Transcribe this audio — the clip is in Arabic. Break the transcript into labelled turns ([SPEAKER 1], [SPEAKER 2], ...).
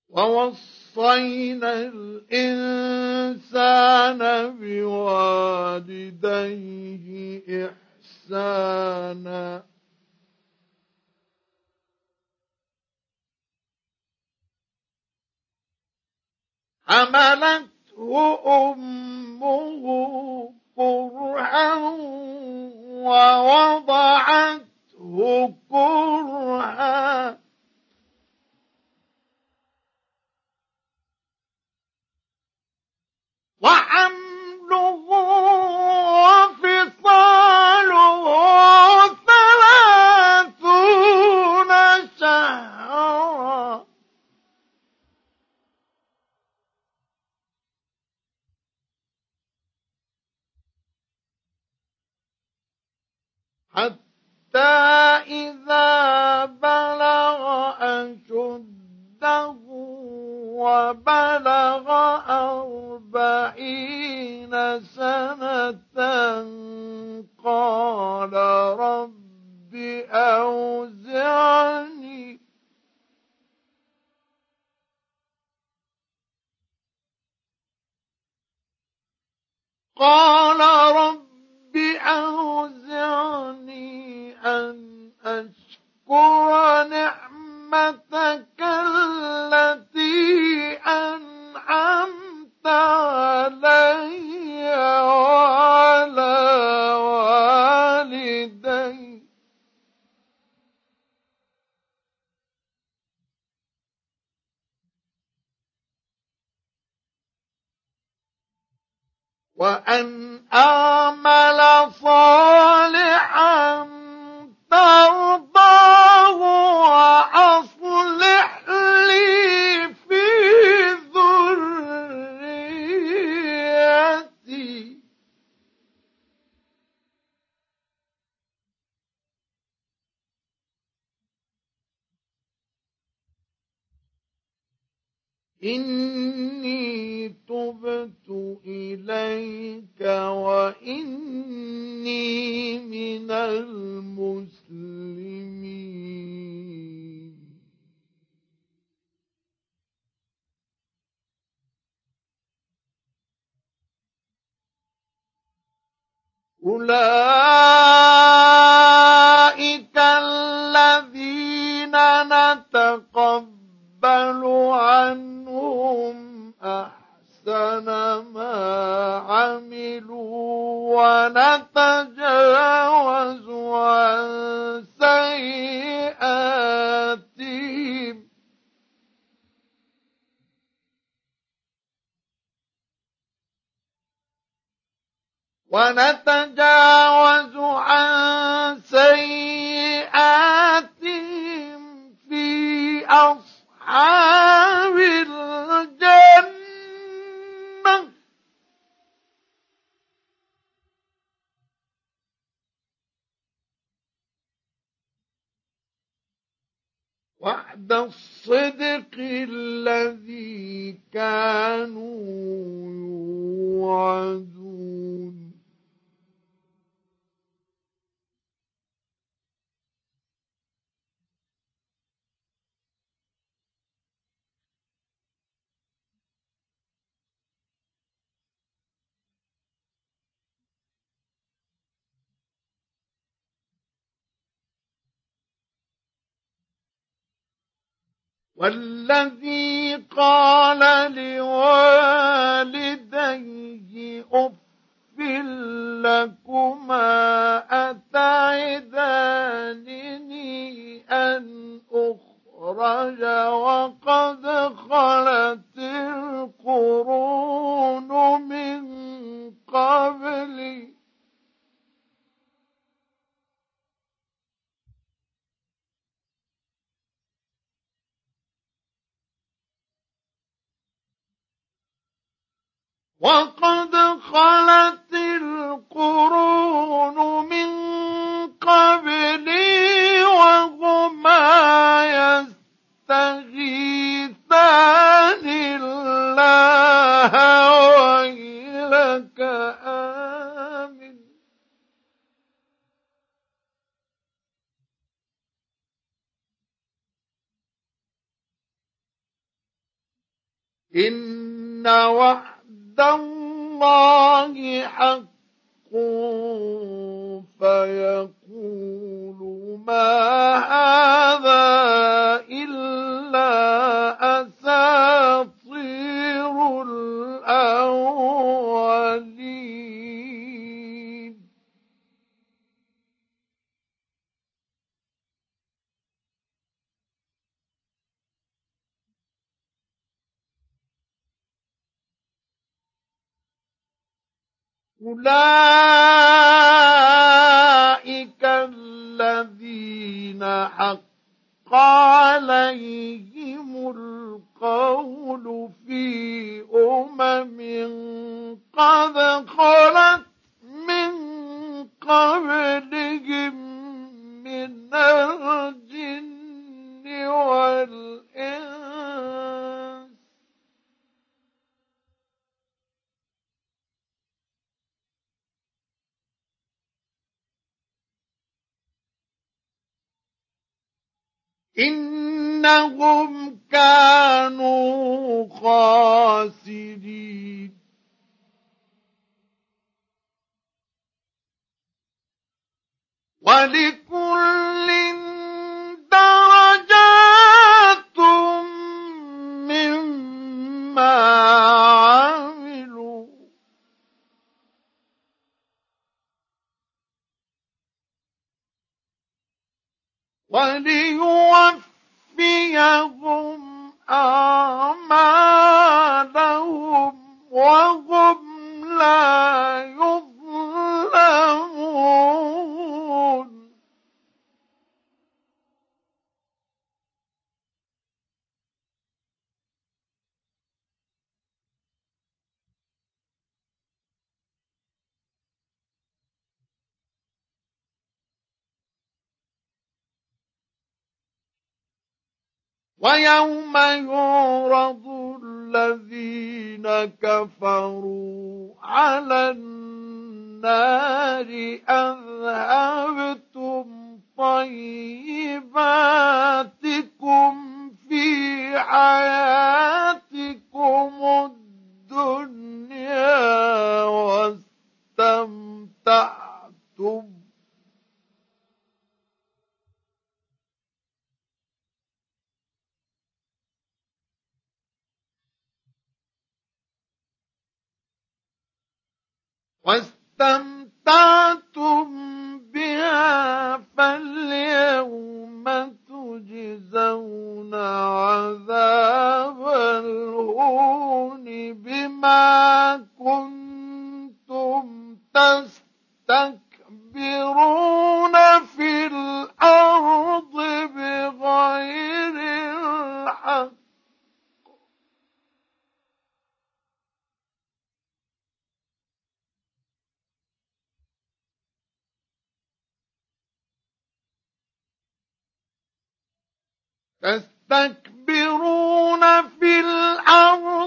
[SPEAKER 1] ووصينا الإنسان بوالديه إحسانا حملته أمه كرها ووضعته كرها وحمله وفصاله 30 شهرا حتى إذا بلغ أشده وبلغ 40 سنة قال رب أوزعني أن أشكر نعمتك التي أنعمت علي وعلى والدي وأن أعمل صالحا ترضاه وأصلح لي في ذريتي إني تبت إليك وإني من المسلمين أولئك الذين نتقبل عنهم أحسن ما عملوا ونتجاوز عن سيئاتهم في أصحاب الجنة وعد الصدق الذي كانوا يوعدون والذي قال لوالديه أف لكما أتعدانني أن أخرج وقد خلت القرون من قبلي وقد خلت القرون من قبلي وهما يستغيثان الله ويلك آمن إن وعد الله حق فيقول ما هذا إلا أساطير الأولين. أولئك الذين حق عليهم القول في قد خلت من قبلهم من الجن والإنس إنهم كانوا خاسرين. ولكل درجات مما عملوا وليوفيهم أعمالهم وهم لا يظلمون. ويوم يعرض الذين كفروا على النار أذهبتم طيباتكم في حياتكم الدنيا واستمتعتم بها فاليوم تجزون عذاب الهون بما كنتم تستكبرون في الأرض بغير الحق تستكبرون في الأرض